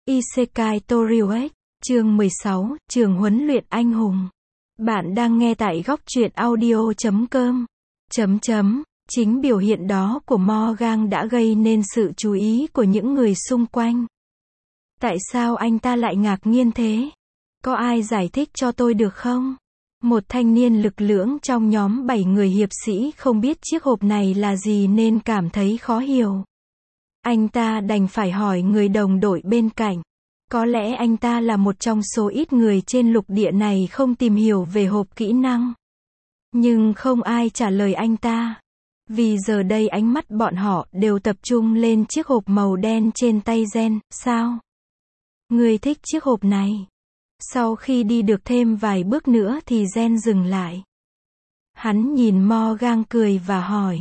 Isekai Toriuet, chương 16, trường huấn luyện anh hùng. Bạn đang nghe tại góc truyện audio.com. Chính biểu hiện đó của Morgan đã gây nên sự chú ý của những người xung quanh. Tại sao anh ta lại ngạc nhiên thế? Có ai giải thích cho tôi được không? Một thanh niên lực lưỡng trong nhóm 7 người hiệp sĩ không biết chiếc hộp này là gì nên cảm thấy khó hiểu. Anh ta đành phải hỏi người đồng đội bên cạnh. Có lẽ anh ta là một trong số ít người trên lục địa này không tìm hiểu về hộp kỹ năng. Nhưng không ai trả lời anh ta. Vì giờ đây ánh mắt bọn họ đều tập trung lên chiếc hộp màu đen trên tay Gen. Sao? Người thích chiếc hộp này? Sau khi đi được thêm vài bước nữa thì Gen dừng lại. Hắn nhìn Morgan cười và hỏi.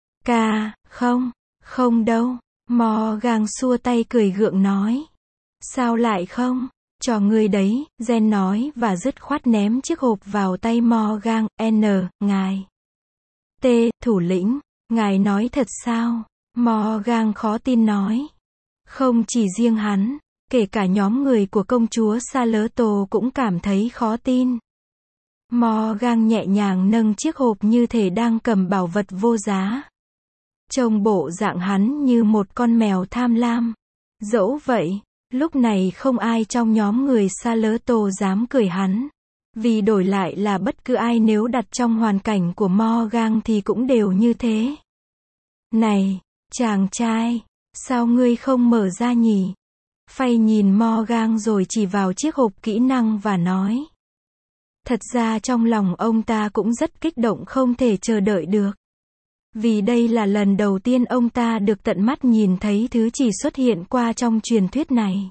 Không đâu. Morgan xua tay cười gượng nói. Sao lại không? Cho ngươi đấy, Gen nói và dứt khoát ném chiếc hộp vào tay Morgan. Ngài. Thủ lĩnh, ngài nói thật sao? Morgan khó tin nói. Không chỉ riêng hắn, kể cả nhóm người của công chúa Salerto cũng cảm thấy khó tin. Morgan nhẹ nhàng nâng chiếc hộp như thể đang cầm bảo vật vô giá. Trông bộ dạng hắn như một con mèo tham lam. Dẫu vậy, lúc này không ai trong nhóm người Salerto dám cười hắn. Vì đổi lại là bất cứ ai nếu đặt trong hoàn cảnh của Morgan thì cũng đều như thế. Này, chàng trai, sao ngươi không mở ra nhỉ? Phay nhìn Morgan rồi chỉ vào chiếc hộp kỹ năng và nói. Thật ra trong lòng ông ta cũng rất kích động không thể chờ đợi được. Vì đây là lần đầu tiên ông ta được tận mắt nhìn thấy thứ chỉ xuất hiện qua trong truyền thuyết này.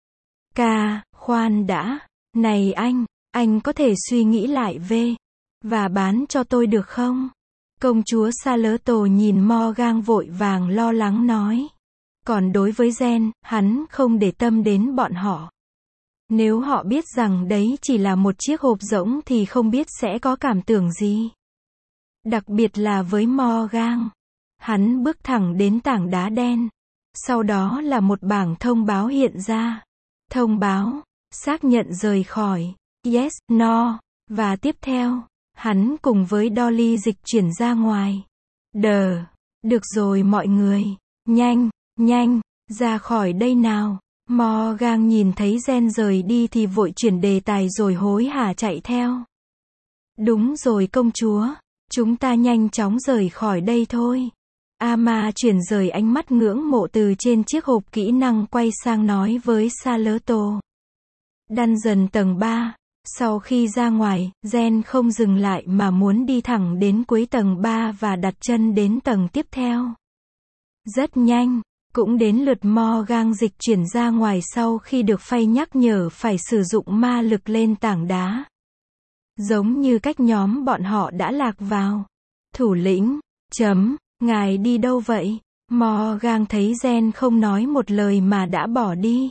Khoan đã. Này anh có thể suy nghĩ lại và bán cho tôi được không? Công chúa Salerto nhìn Morgan vội vàng lo lắng nói. Còn đối với Gen, hắn không để tâm đến bọn họ. Nếu họ biết rằng đấy chỉ là một chiếc hộp rỗng thì không biết sẽ có cảm tưởng gì. Đặc biệt là với Morgan. Hắn bước thẳng đến tảng đá đen. Sau đó là một bảng thông báo hiện ra. Thông báo, xác nhận rời khỏi, yes, no, và tiếp theo, hắn cùng với Dolly dịch chuyển ra ngoài. Được rồi mọi người, nhanh, ra khỏi đây nào. Morgan nhìn thấy Gen rời đi thì vội chuyển đề tài rồi hối hả chạy theo. Đúng rồi công chúa, chúng ta nhanh chóng rời khỏi đây thôi. Ama chuyển rời ánh mắt ngưỡng mộ từ trên chiếc hộp kỹ năng quay sang nói với Salerto. Dungeon tầng 3. Sau khi ra ngoài, Gen không dừng lại mà muốn đi thẳng đến cuối tầng 3 và đặt chân đến tầng tiếp theo. Rất nhanh, cũng đến lượt Morgan dịch chuyển ra ngoài sau khi được Phay nhắc nhở phải sử dụng ma lực lên tảng đá. Giống như cách nhóm bọn họ đã lạc vào. Thủ lĩnh, ngài đi đâu vậy? Morgan thấy Gen không nói một lời mà đã bỏ đi.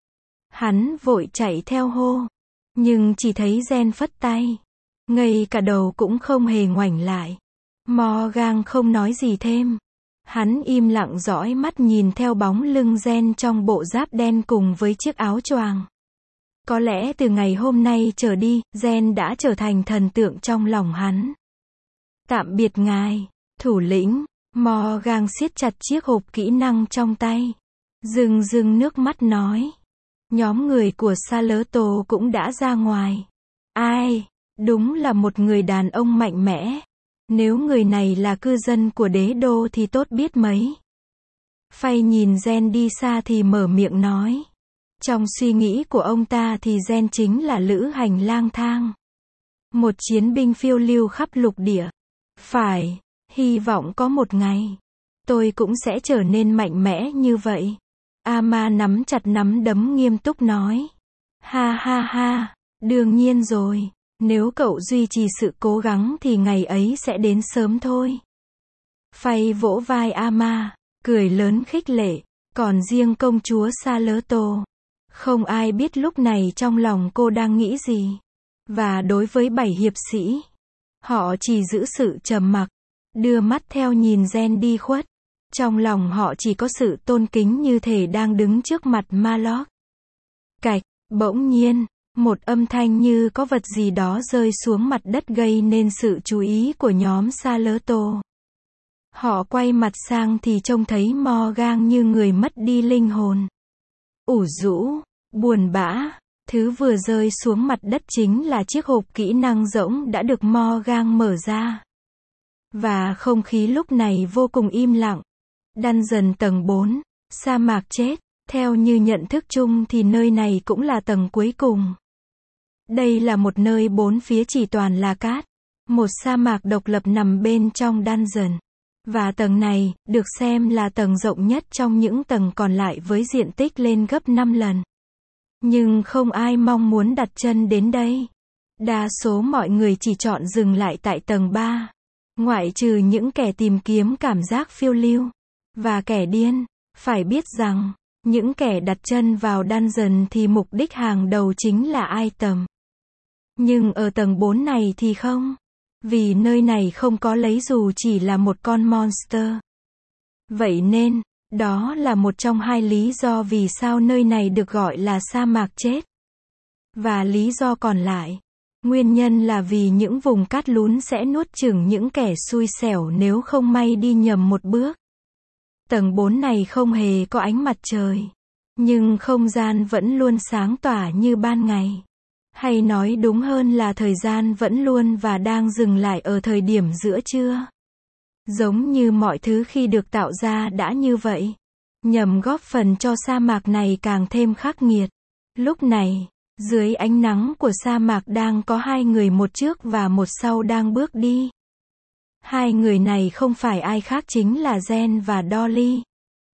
Hắn vội chạy theo hô. Nhưng chỉ thấy Gen phất tay. Ngay cả đầu cũng không hề ngoảnh lại. Morgan không nói gì thêm. Hắn im lặng dõi mắt nhìn theo bóng lưng Gen trong bộ giáp đen cùng với chiếc áo choàng. Có lẽ từ ngày hôm nay trở đi, Gen đã trở thành thần tượng trong lòng hắn. Tạm biệt ngài, thủ lĩnh. Morgan siết chặt chiếc hộp kỹ năng trong tay. Rưng nước mắt nói. Nhóm người của Salerto cũng đã ra ngoài. Ai? Đúng là một người đàn ông mạnh mẽ. Nếu người này là cư dân của đế đô thì tốt biết mấy. Phay nhìn Gen đi xa thì mở miệng nói. Trong suy nghĩ của ông ta thì Gen chính là lữ hành lang thang. Một chiến binh phiêu lưu khắp lục địa. Phải, hy vọng có một ngày, tôi cũng sẽ trở nên mạnh mẽ như vậy. Ama nắm chặt nắm đấm nghiêm túc nói. Ha, đương nhiên rồi, nếu cậu duy trì sự cố gắng thì ngày ấy sẽ đến sớm thôi. Phay vỗ vai Ama, cười lớn khích lệ, còn riêng công chúa Salerto. Không ai biết lúc này trong lòng cô đang nghĩ gì. Và đối với 7 hiệp sĩ, họ chỉ giữ sự trầm mặc, đưa mắt theo nhìn Gen đi khuất. Trong lòng họ chỉ có sự tôn kính như thể đang đứng trước mặt Malok. Cạch, bỗng nhiên, một âm thanh như có vật gì đó rơi xuống mặt đất gây nên sự chú ý của nhóm Salerto. Họ quay mặt sang thì trông thấy Morgan như người mất đi linh hồn. Ủ rũ, buồn bã, thứ vừa rơi xuống mặt đất chính là chiếc hộp kỹ năng rỗng đã được Morgan mở ra. Và không khí lúc này vô cùng im lặng. Dungeon tầng 4, sa mạc chết, theo như nhận thức chung thì nơi này cũng là tầng cuối cùng. Đây là một nơi bốn phía chỉ toàn là cát, một sa mạc độc lập nằm bên trong dungeon. Và tầng này, được xem là tầng rộng nhất trong những tầng còn lại với diện tích lên gấp 5 lần. Nhưng không ai mong muốn đặt chân đến đây. Đa số mọi người chỉ chọn dừng lại tại tầng 3. Ngoại trừ những kẻ tìm kiếm cảm giác phiêu lưu. Và kẻ điên. Phải biết rằng, những kẻ đặt chân vào dungeon thì mục đích hàng đầu chính là item. Nhưng ở tầng 4 này thì không. Vì nơi này không có lấy dù chỉ là một con monster. Vậy nên, đó là một trong hai lý do vì sao nơi này được gọi là sa mạc chết. Và lý do còn lại, nguyên nhân là vì những vùng cát lún sẽ nuốt chửng những kẻ xui xẻo nếu không may đi nhầm một bước. Tầng 4 này không hề có ánh mặt trời. Nhưng không gian vẫn luôn sáng tỏa như ban ngày. Hay nói đúng hơn là thời gian vẫn luôn và đang dừng lại ở thời điểm giữa trưa. Giống như mọi thứ khi được tạo ra đã như vậy. Nhằm góp phần cho sa mạc này càng thêm khắc nghiệt. Lúc này, dưới ánh nắng của sa mạc đang có hai người, một trước và một sau đang bước đi. Hai người này không phải ai khác chính là Jen và Dolly.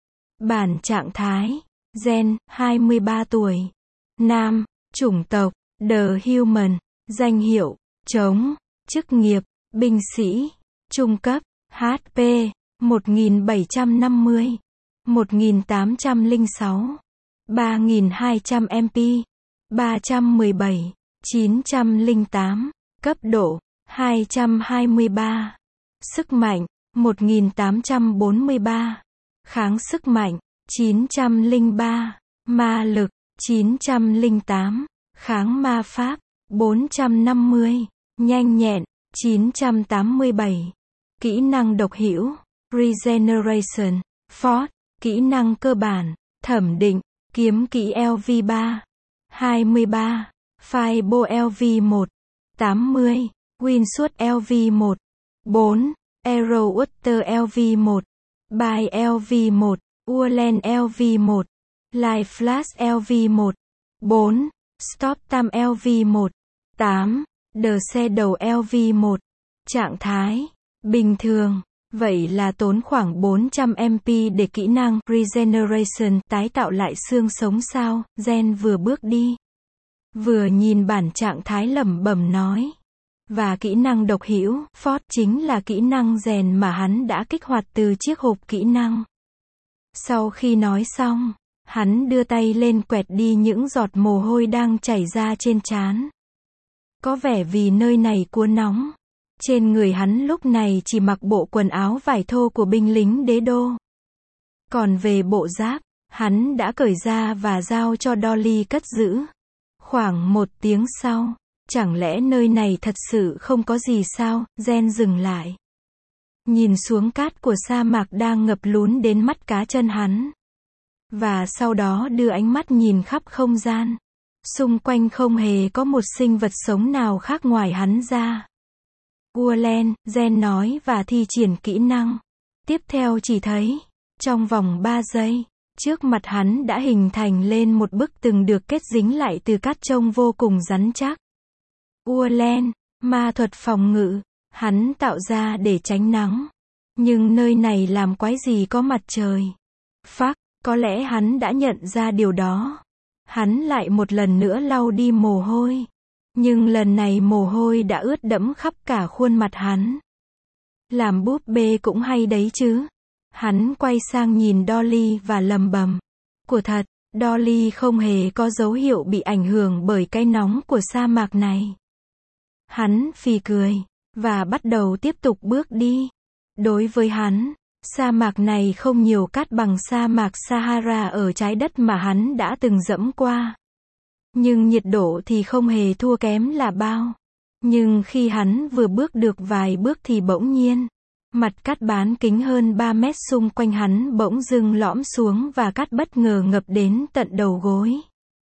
Bản trạng thái. Jen, 23 tuổi. Nam, chủng tộc, The Human, danh hiệu, trống, chức nghiệp, binh sĩ, trung cấp, HP, 1750, 1806, 3200 MP, 317, 908, cấp độ, 223, sức mạnh, 1843, kháng sức mạnh, 903, ma lực, 908, kháng ma pháp, 450, nhanh nhẹn, 987, kỹ năng độc hữu, Regeneration, Force, kỹ năng cơ bản, thẩm định, kiếm kỹ LV3, 23, Fireball LV1, 80, Windsuit LV1, 4, Arrowwater LV1, By LV1, Urland LV1, Light Flash LV1, 4, Stop Time LV1, 8, The Shadow LV1, trạng thái, bình thường, vậy là tốn khoảng 400 MP để kỹ năng Regeneration tái tạo lại xương sống sao, Jen vừa bước đi. Vừa nhìn bản trạng thái lẩm bẩm nói. Và kỹ năng độc hữu, Force chính là kỹ năng rèn mà hắn đã kích hoạt từ chiếc hộp kỹ năng. Sau khi nói xong, hắn đưa tay lên quẹt đi những giọt mồ hôi đang chảy ra trên trán. Có vẻ vì nơi này quá nóng. Trên người hắn lúc này chỉ mặc bộ quần áo vải thô của binh lính đế đô. Còn về bộ giáp, hắn đã cởi ra và giao cho Dolly cất giữ. Khoảng 1 tiếng sau, chẳng lẽ nơi này thật sự không có gì sao, Jen dừng lại. Nhìn xuống cát của sa mạc đang ngập lún đến mắt cá chân hắn. Và sau đó đưa ánh mắt nhìn khắp không gian. Xung quanh không hề có một sinh vật sống nào khác ngoài hắn ra. Urland, Jen nói và thi triển kỹ năng. Tiếp theo chỉ thấy, trong vòng 3 giây, trước mặt hắn đã hình thành lên một bức tường được kết dính lại từ cát trông vô cùng rắn chắc. Urland, ma thuật phòng ngự, hắn tạo ra để tránh nắng. Nhưng nơi này làm quái gì có mặt trời. Phắc, có lẽ hắn đã nhận ra điều đó. Hắn lại một lần nữa lau đi mồ hôi. Nhưng lần này mồ hôi đã ướt đẫm khắp cả khuôn mặt hắn. Làm búp bê cũng hay đấy chứ. Hắn quay sang nhìn Dolly và lầm bầm. Của thật, Dolly không hề có dấu hiệu bị ảnh hưởng bởi cái nóng của sa mạc này. Hắn phì cười, và bắt đầu tiếp tục bước đi. Đối với hắn, sa mạc này không nhiều cát bằng sa mạc Sahara ở trái đất mà hắn đã từng dẫm qua. nhưng nhiệt độ thì không hề thua kém là bao. Nhưng khi hắn vừa bước được vài bước thì bỗng nhiên, mặt cát bán kính hơn 3 mét xung quanh hắn bỗng dưng lõm xuống và cát bất ngờ ngập đến tận đầu gối.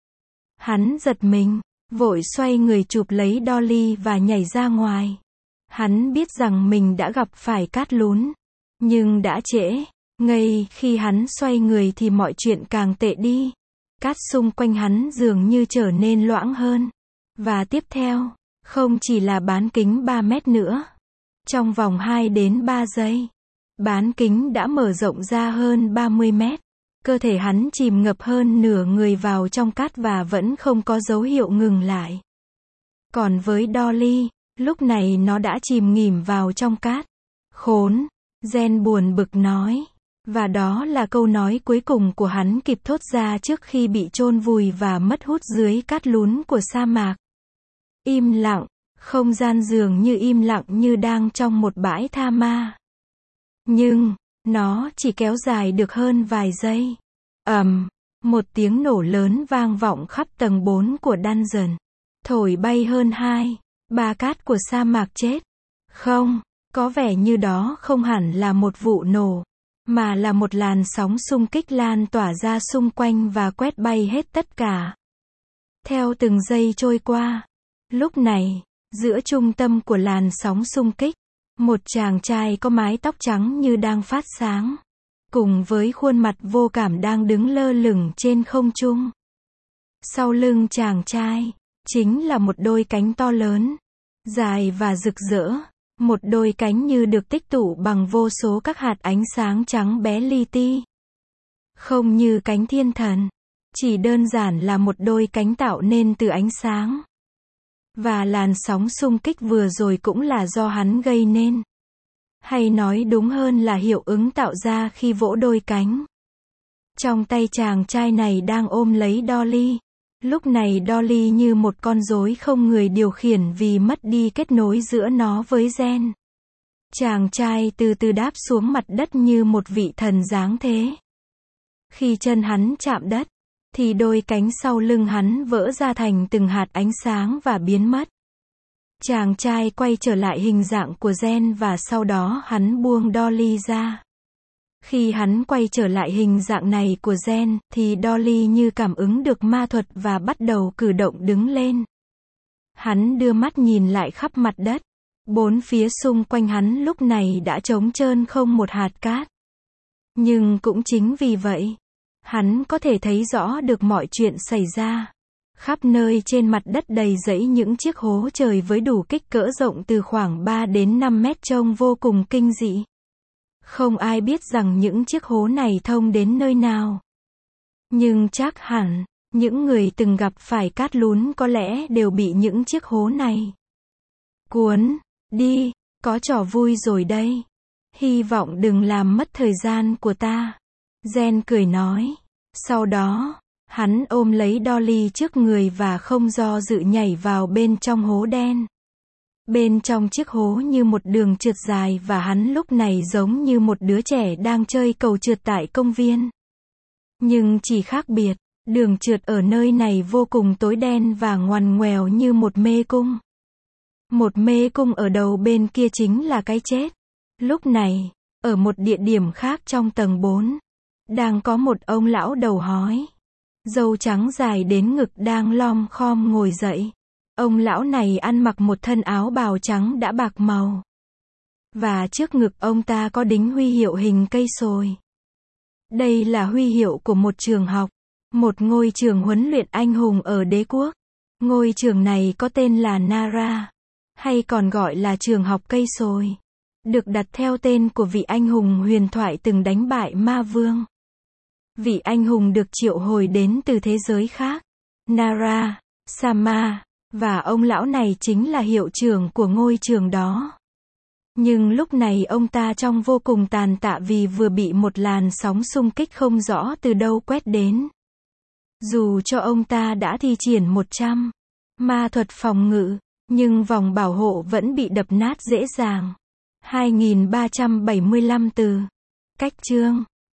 Hắn giật mình, vội xoay người chụp lấy Dolly và nhảy ra ngoài. Hắn biết rằng mình đã gặp phải cát lún, nhưng đã trễ. Ngay khi hắn xoay người thì mọi chuyện càng tệ đi. Cát xung quanh hắn dường như trở nên loãng hơn. Và tiếp theo, không chỉ là bán kính 3 mét nữa. Trong vòng 2 đến 3 giây, bán kính đã mở rộng ra hơn 30 mét. Cơ thể hắn chìm ngập hơn nửa người vào trong cát và vẫn không có dấu hiệu ngừng lại. Còn với Dolly, lúc này nó đã chìm nghỉm vào trong cát. Khốn, Jen buồn bực nói. Và đó là câu nói cuối cùng của hắn kịp thốt ra trước khi bị chôn vùi và mất hút dưới cát lún của sa mạc. Im lặng, không gian dường như im lặng như đang trong một bãi tha ma. Nhưng, nó chỉ kéo dài được hơn vài giây. Một tiếng nổ lớn vang vọng khắp tầng 4 của dungeon. Thổi bay hơn 2/3 cát của sa mạc chết. Không, có vẻ như đó không hẳn là một vụ nổ, mà là một làn sóng xung kích lan tỏa ra xung quanh và quét bay hết tất cả. Theo từng giây trôi qua, lúc này, giữa trung tâm của làn sóng xung kích, một chàng trai có mái tóc trắng như đang phát sáng, cùng với khuôn mặt vô cảm đang đứng lơ lửng trên không trung. Sau lưng chàng trai, chính là một đôi cánh to lớn, dài và rực rỡ, một đôi cánh như được tích tụ bằng vô số các hạt ánh sáng trắng bé li ti. Không như cánh thiên thần, chỉ đơn giản là một đôi cánh tạo nên từ ánh sáng. Và làn sóng xung kích vừa rồi cũng là do hắn gây nên. Hay nói đúng hơn là hiệu ứng tạo ra khi vỗ đôi cánh. Trong tay chàng trai này đang ôm lấy Dolly. Lúc này Dolly như một con rối không người điều khiển vì mất đi kết nối giữa nó với Jen. Chàng trai từ từ đáp xuống mặt đất như một vị thần giáng thế. Khi chân hắn chạm đất, thì đôi cánh sau lưng hắn vỡ ra thành từng hạt ánh sáng và biến mất. Chàng trai quay trở lại hình dạng của Jen và sau đó hắn buông Dolly ra. Khi hắn quay trở lại hình dạng này của Jen, thì Dolly như cảm ứng được ma thuật và bắt đầu cử động đứng lên. Hắn đưa mắt nhìn lại khắp mặt đất. Bốn phía xung quanh hắn lúc này đã trống trơn không một hạt cát. Nhưng cũng chính vì vậy, hắn có thể thấy rõ được mọi chuyện xảy ra. Khắp nơi trên mặt đất đầy rẫy những chiếc hố trời với đủ kích cỡ rộng từ khoảng 3 đến 5 mét trông vô cùng kinh dị. Không ai biết rằng những chiếc hố này thông đến nơi nào. Nhưng chắc hẳn, những người từng gặp phải cát lún có lẽ đều bị những chiếc hố này cuốn đi. Có trò vui rồi đây. Hy vọng đừng làm mất thời gian của ta. Jen cười nói. Sau đó, hắn ôm lấy Dolly trước người và không do dự nhảy vào bên trong hố đen. Bên trong chiếc hố như một đường trượt dài và hắn lúc này giống như một đứa trẻ đang chơi cầu trượt tại công viên. Nhưng chỉ khác biệt, đường trượt ở nơi này vô cùng tối đen và ngoằn ngoèo như một mê cung. Một mê cung ở đầu bên kia chính là cái chết. Lúc này, ở một địa điểm khác trong tầng 4, đang có một ông lão đầu hói, râu trắng dài đến ngực đang lom khom ngồi dậy. Ông lão này ăn mặc một thân áo bào trắng đã bạc màu. Và trước ngực ông ta có đính huy hiệu hình cây sồi. Đây là huy hiệu của một trường học, một ngôi trường huấn luyện anh hùng ở đế quốc. Ngôi trường này có tên là Nara, hay còn gọi là trường học cây sồi, được đặt theo tên của vị anh hùng huyền thoại từng đánh bại ma vương. Vị anh hùng được triệu hồi đến từ thế giới khác, Nara, Sama, và ông lão này chính là hiệu trưởng của ngôi trường đó. Nhưng lúc này ông ta trông vô cùng tàn tạ vì vừa bị một làn sóng xung kích không rõ từ đâu quét đến. Dù cho ông ta đã thi triển 100 ma thuật phòng ngự, nhưng vòng bảo hộ vẫn bị đập nát dễ dàng. 2375 từ. Cách chương